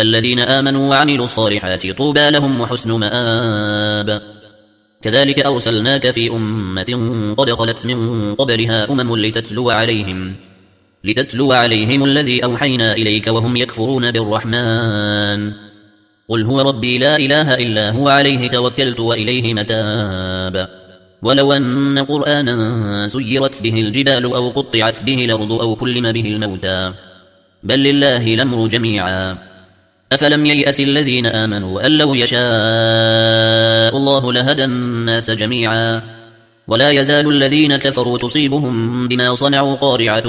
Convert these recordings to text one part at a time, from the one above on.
الذين آمنوا وعملوا الصالحات طوبى لهم وحسن مآب. كذلك أرسلناك في أمة قد خلت من قبلها لتتلو عليهم الذي أوحينا إليك وهم يكفرون بالرحمن. قل هو ربي لا إله إلا هو عليه توكلت وإليه متاب. ولو أن قرآنا سيرت به الجبال أو قطعت به الأرض أو كلم به الموتى بل لله الأمر جميعا. أفلم ييأس الذين آمنوا أن لو يشاء الله لهدى الناس جميعا. ولا يزال الذين كفروا تصيبهم بما صنعوا قارعة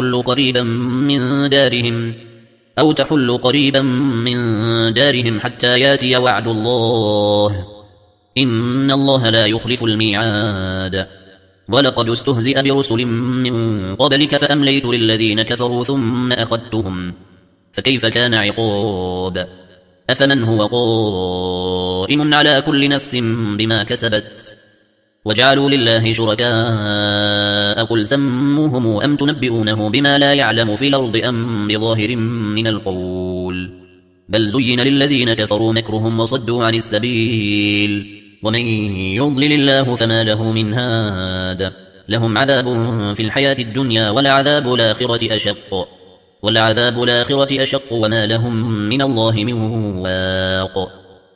أو تحل قريبا من دارهم حتى ياتي وعد الله إن الله لا يخلف الميعاد. ولقد استهزئ برسل من قبلك فأمليت للذين كفروا ثم أخذتهم فكيف كان عقاب. أفمن هو قائم على كل نفس بما كسبت وجعلوا لله شركاء قل سموهم أم تنبئونه بما لا يعلم في الأرض أم بظاهر من القول بل زين للذين كفروا مكرهم وصدوا عن السبيل ومن يضلل الله فما له من هاد. لهم عذاب في الحياة الدنيا ولعذاب الآخرة أشق وما لهم من الله من واق.